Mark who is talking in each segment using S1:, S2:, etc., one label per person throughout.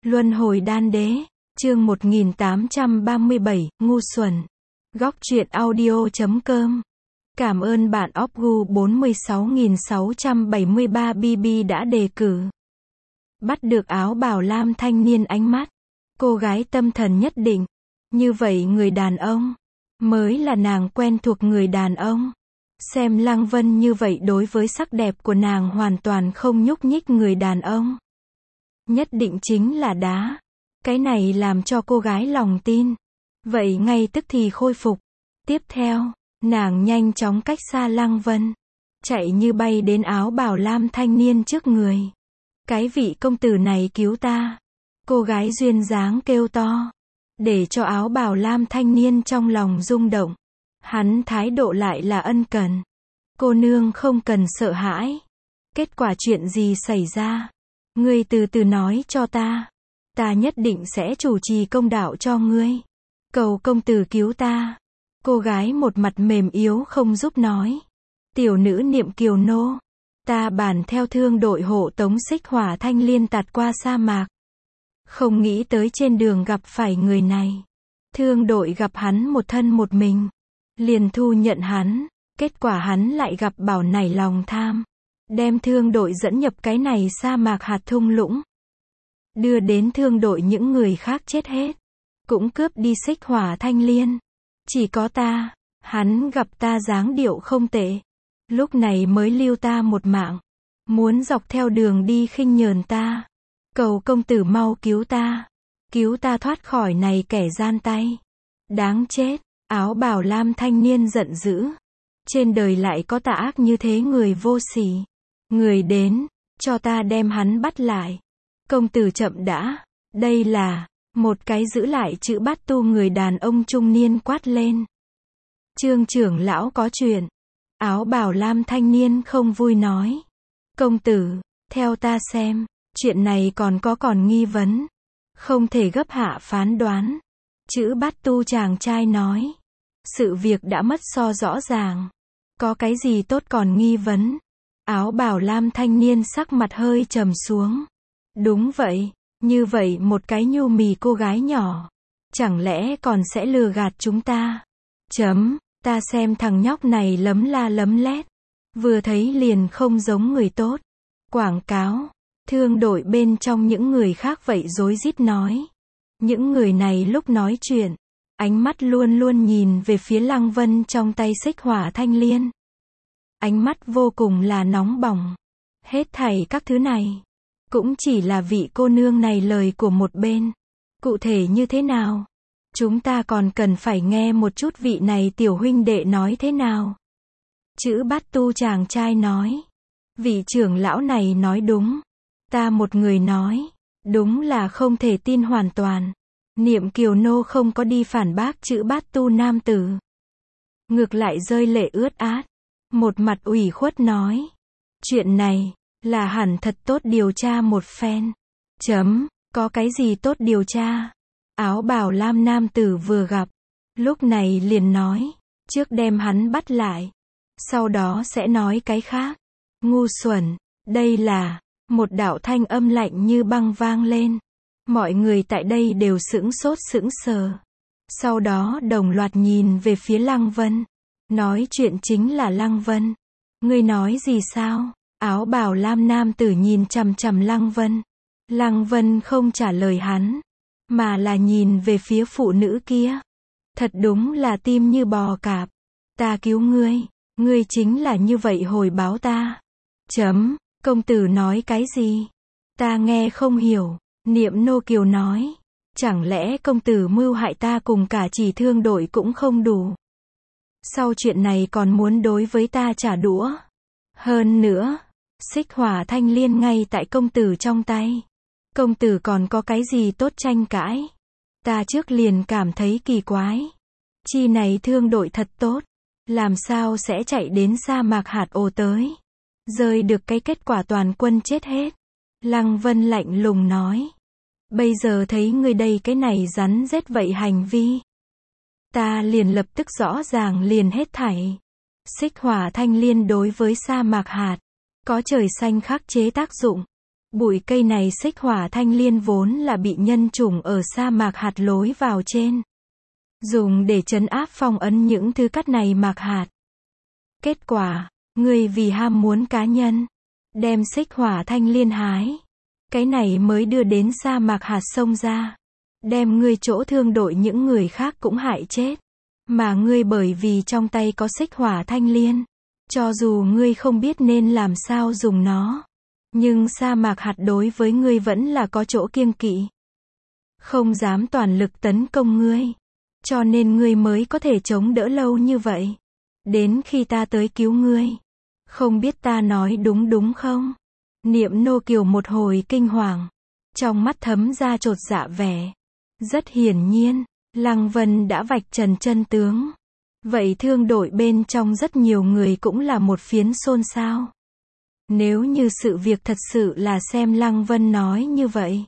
S1: Luân hồi đan đế, chương 1837, ngu xuẩn. Góc truyện audio.com. Cảm ơn bạn Opgu 46673BB đã đề cử. Bắt được áo bào lam thanh niên ánh mắt. Cô gái tâm thần nhất định. Như vậy người đàn ông mới là nàng quen thuộc người đàn ông. Xem Lăng Vân như vậy đối với sắc đẹp của nàng hoàn toàn không nhúc nhích người đàn ông. Nhất định chính là đá. Cái này làm cho cô gái lòng tin. Vậy ngay tức thì khôi phục. Tiếp theo, nàng nhanh chóng cách xa Lăng Vân. Chạy như bay đến áo bào lam thanh niên trước người. Cái vị công tử này cứu ta. Cô gái duyên dáng kêu to. Để cho áo bào lam thanh niên trong lòng rung động. Hắn thái độ lại là ân cần. Cô nương không cần sợ hãi. Kết quả chuyện gì xảy ra? Ngươi từ từ nói cho ta. Ta nhất định sẽ chủ trì công đạo cho ngươi. Cầu công tử cứu ta. Cô gái một mặt mềm yếu không giúp nói. Tiểu nữ Niệm Kiều Nô. Ta bản theo thương đội hộ tống Xích Hỏa Thanh Liên tạt qua sa mạc. Không nghĩ tới trên đường gặp phải người này. Thương đội gặp hắn một thân một mình. Liền thu nhận hắn. Kết quả hắn lại gặp bảo nảy lòng tham. Đem thương đội dẫn nhập cái này sa mạc hạt thung lũng. Đưa đến thương đội những người khác chết hết. Cũng cướp đi Xích Hỏa Thanh Liên. Chỉ có ta. Hắn gặp ta dáng điệu không tệ. Lúc này mới lưu ta một mạng. Muốn dọc theo đường đi khinh nhờn ta. Cầu công tử mau cứu ta. Cứu ta thoát khỏi này kẻ gian tay. Đáng chết. Áo bào lam thanh niên giận dữ. Trên đời lại có tà ác như thế người vô sỉ. Người đến, cho ta đem hắn bắt lại. Công tử chậm đã. Đây là một cái giữ lại chữ bát tu người đàn ông trung niên quát lên. Trương trưởng lão có chuyện. Áo bào lam thanh niên không vui nói. Công tử, theo ta xem, chuyện này còn nghi vấn. Không thể gấp hạ phán đoán. Chữ bát tu chàng trai nói. Sự việc đã mất so rõ ràng. Có cái gì tốt còn nghi vấn. Áo bào lam thanh niên sắc mặt hơi trầm xuống. Đúng vậy, như vậy một cái nhu mì cô gái nhỏ. Chẳng lẽ còn sẽ lừa gạt chúng ta? Ta xem thằng nhóc này lấm la lấm lét. Vừa thấy liền không giống người tốt. Quảng cáo, thương đội bên trong những người khác vậy rối rít nói. Những người này lúc nói chuyện, ánh mắt luôn luôn nhìn về phía Lăng Vân trong tay Xích Hỏa Thanh Liên. Ánh mắt vô cùng là nóng bỏng. Hết thảy các thứ này cũng chỉ là vị cô nương này lời của một bên. Cụ thể như thế nào? Chúng ta còn cần phải nghe một chút vị này tiểu huynh đệ nói thế nào. Chữ bát tu chàng trai nói. Vị trưởng lão này nói đúng. Ta một người nói. Đúng là không thể tin hoàn toàn. Niệm Kiều Nô không có đi phản bác chữ bát tu nam tử. Ngược lại rơi lệ ướt át. Một mặt ủy khuất nói. Chuyện này, là hẳn thật tốt điều tra một phen. Có cái gì tốt điều tra? Áo bào lam nam tử vừa gặp. Lúc này liền nói. Trước đem hắn bắt lại. Sau đó sẽ nói cái khác. Ngu xuẩn. Đây là một đạo thanh âm lạnh như băng vang lên. Mọi người tại đây đều sững sốt sững sờ. Sau đó đồng loạt nhìn về phía Lăng Vân. Nói chuyện chính là Lăng Vân. Ngươi nói gì sao? Áo bào lam nam tử nhìn chằm chằm Lăng Vân. Lăng Vân không trả lời hắn. Mà là nhìn về phía phụ nữ kia. Thật đúng là tim như bò cạp. Ta cứu ngươi. Ngươi chính là như vậy hồi báo ta. Công tử nói cái gì? Ta nghe không hiểu. Niệm Nô Kiều nói. Chẳng lẽ công tử mưu hại ta cùng cả chỉ thương đội cũng không đủ. Sau chuyện này còn muốn đối với ta trả đũa. Hơn nữa, Xích Hỏa Thanh Liên ngay tại công tử trong tay. Công tử còn có cái gì tốt tranh cãi? Ta trước liền cảm thấy kỳ quái. Chi này thương đội thật tốt. Làm sao sẽ chạy đến sa mạc hạt ồ tới? Rơi được cái kết quả toàn quân chết hết. Lăng Vân lạnh lùng nói. Bây giờ thấy ngươi đây cái này rắn rết vậy hành vi. Ta liền lập tức rõ ràng liền hết thảy. Xích Hỏa Thanh Liên đối với sa mạc hạt. Có trời xanh khắc chế tác dụng. Bụi cây này xích hỏa thanh liên vốn là bị nhân chủng ở sa mạc hạt lối vào trên. Dùng để trấn áp phong ấn những thứ cắt này mạc hạt. Kết quả, ngươi vì ham muốn cá nhân, đem xích hỏa thanh liên hái. Cái này mới đưa đến sa mạc hạt sông ra. Đem ngươi chỗ thương đội những người khác cũng hại chết. Mà ngươi bởi vì trong tay có xích hỏa thanh liên. Cho dù ngươi không biết nên làm sao dùng nó. Nhưng sa mạc hạt đối với ngươi vẫn là có chỗ kiêng kỵ. Không dám toàn lực tấn công ngươi. Cho nên ngươi mới có thể chống đỡ lâu như vậy. Đến khi ta tới cứu ngươi. Không biết ta nói đúng không? Niệm nô kiều một hồi kinh hoàng. Trong mắt thấm ra chột dạ vẻ. Rất hiển nhiên, Lăng Vân đã vạch trần chân tướng. Vậy thương đội bên trong rất nhiều người cũng là một phiến xôn xao. Nếu như sự việc thật sự là xem Lăng Vân nói như vậy.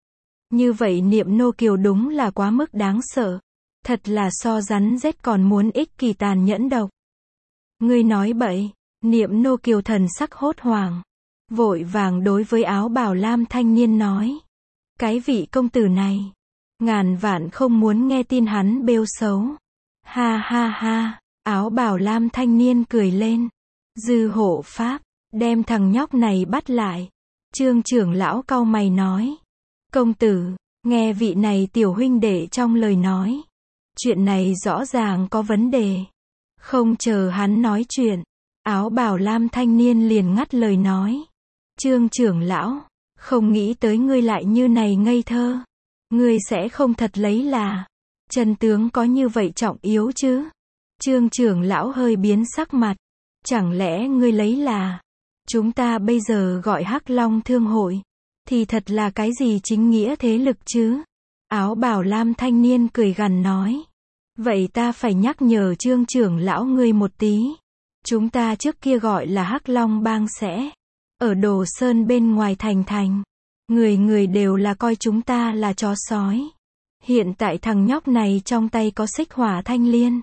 S1: Như vậy Niệm nô kiều đúng là quá mức đáng sợ. Thật là so rắn rết còn muốn ích kỷ tàn nhẫn độc. Ngươi nói bậy, Niệm nô kiều thần sắc hốt hoảng. Vội vàng đối với áo bào lam thanh niên nói. Cái vị công tử này, ngàn vạn không muốn nghe tin hắn bêu xấu. Ha ha ha, áo bào lam thanh niên cười lên. Dư hộ pháp, đem thằng nhóc này bắt lại. Trương trưởng lão cau mày nói. Công tử, nghe vị này tiểu huynh đệ trong lời nói. Chuyện này rõ ràng có vấn đề. Không chờ hắn nói chuyện, áo bào lam thanh niên liền ngắt lời nói. Trương trưởng lão, không nghĩ tới ngươi lại như này ngây thơ. Ngươi sẽ không thật lấy là chân tướng có như vậy trọng yếu chứ? Trương trưởng lão hơi biến sắc mặt. Chẳng lẽ ngươi lấy là chúng ta bây giờ gọi Hắc Long Thương hội thì thật là cái gì chính nghĩa thế lực chứ? Áo bào lam thanh niên cười gằn nói. Vậy ta phải nhắc nhở Trương trưởng lão ngươi một tí. Chúng ta trước kia gọi là Hắc Long bang sẽ ở Đồ Sơn bên ngoài thành. Người người đều là coi chúng ta là chó sói. Hiện tại thằng nhóc này trong tay có xích hỏa thanh liên.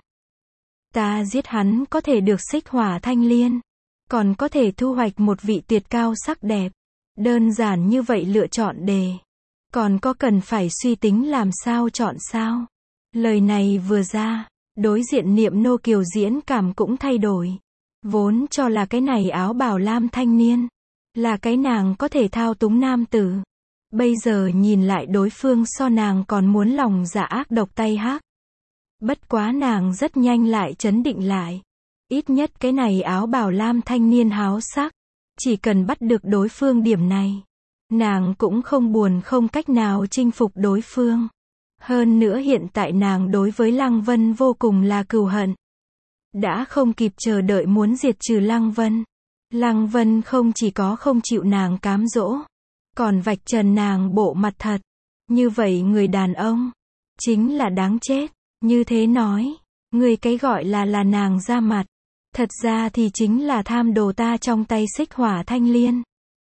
S1: Ta giết hắn có thể được xích hỏa thanh liên. Còn có thể thu hoạch một vị tuyệt cao sắc đẹp. Đơn giản như vậy lựa chọn đề. Còn có cần phải suy tính làm sao chọn sao? Lời này vừa ra, đối diện Niệm nô kiều diễn cảm cũng thay đổi. Vốn cho là cái này áo bào lam thanh niên. Là cái nàng có thể thao túng nam tử. Bây giờ nhìn lại đối phương so nàng còn muốn lòng dạ ác độc tay hắc. Bất quá nàng rất nhanh lại trấn định lại. Ít nhất cái này áo bào lam thanh niên háo sắc. Chỉ cần bắt được đối phương điểm này. Nàng cũng không buồn không cách nào chinh phục đối phương. Hơn nữa hiện tại nàng đối với Lăng Vân vô cùng là cừu hận. Đã không kịp chờ đợi muốn diệt trừ Lăng Vân. Lăng Vân không chỉ có không chịu nàng cám dỗ, còn vạch trần nàng bộ mặt thật. Như vậy người đàn ông, chính là đáng chết. Như thế nói, người cái gọi là nàng ra mặt. Thật ra thì chính là tham đồ ta trong tay xích hỏa thanh liên.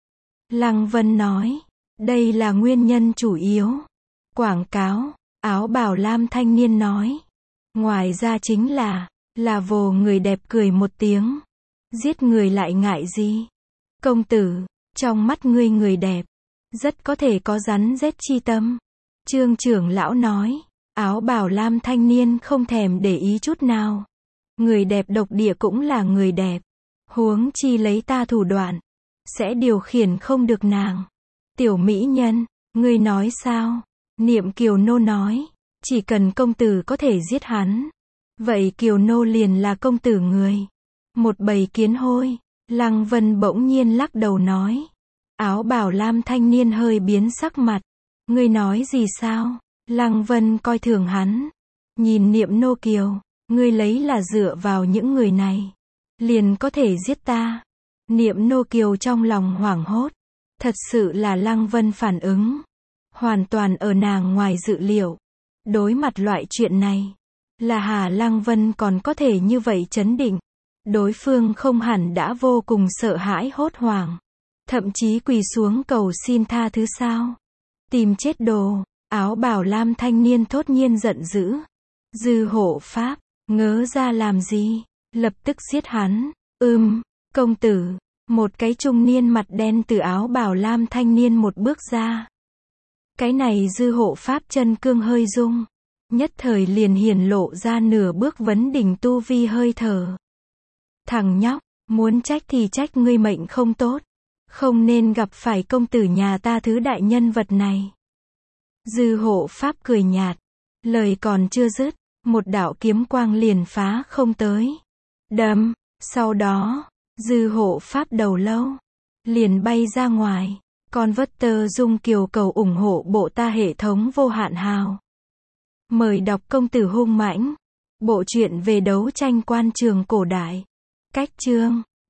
S1: Lăng Vân nói, đây là nguyên nhân chủ yếu. Quảng cáo, áo bào lam thanh niên nói. Ngoài ra chính là vồ người đẹp cười một tiếng. Giết người lại ngại gì? Công tử, trong mắt ngươi người đẹp, rất có thể có rắn rết chi tâm. Trương trưởng lão nói, áo bào lam thanh niên không thèm để ý chút nào. Người đẹp độc địa cũng là người đẹp. Huống chi lấy ta thủ đoạn, sẽ điều khiển không được nàng. Tiểu mỹ nhân, ngươi nói sao? Niệm Kiều Nô nói, chỉ cần công tử có thể giết hắn. Vậy Kiều Nô liền là công tử người. Một bầy kiến hôi. Lăng Vân bỗng nhiên lắc đầu nói. Áo bào lam thanh niên hơi biến sắc mặt. Ngươi nói gì sao? Lăng Vân coi thường hắn. Nhìn Niệm nô kiều. Ngươi lấy là dựa vào những người này liền có thể giết ta. Niệm nô kiều trong lòng hoảng hốt. Thật sự là Lăng Vân phản ứng hoàn toàn ở nàng ngoài dự liệu. Đối mặt loại chuyện này, là Hà Lăng Vân còn có thể như vậy trấn định. Đối phương không hẳn đã vô cùng sợ hãi hốt hoảng. Thậm chí quỳ xuống cầu xin tha thứ sao? Tìm chết đồ. Áo bào lam thanh niên thốt nhiên giận dữ. Dư hộ pháp, ngớ ra làm gì? Lập tức giết hắn. Công tử, Một cái trung niên mặt đen từ áo bào lam thanh niên một bước ra. Cái này Dư Hộ Pháp chân cương hơi rung. Nhất thời liền hiển lộ ra nửa bước vấn đỉnh tu vi hơi thở. Thằng nhóc, muốn trách thì trách ngươi mệnh không tốt. Không nên gặp phải công tử nhà ta thứ đại nhân vật này. Dư Hộ Pháp cười nhạt. Lời còn chưa dứt, một đạo kiếm quang liền phá không tới. Đâm, sau đó, Dư Hộ Pháp đầu lâu liền bay ra ngoài. Con vất tơ dung kiều cầu ủng hộ bộ ta hệ thống vô hạn hào. Mời đọc công tử hung mãnh. Bộ truyện về đấu tranh quan trường cổ đại. Cách chương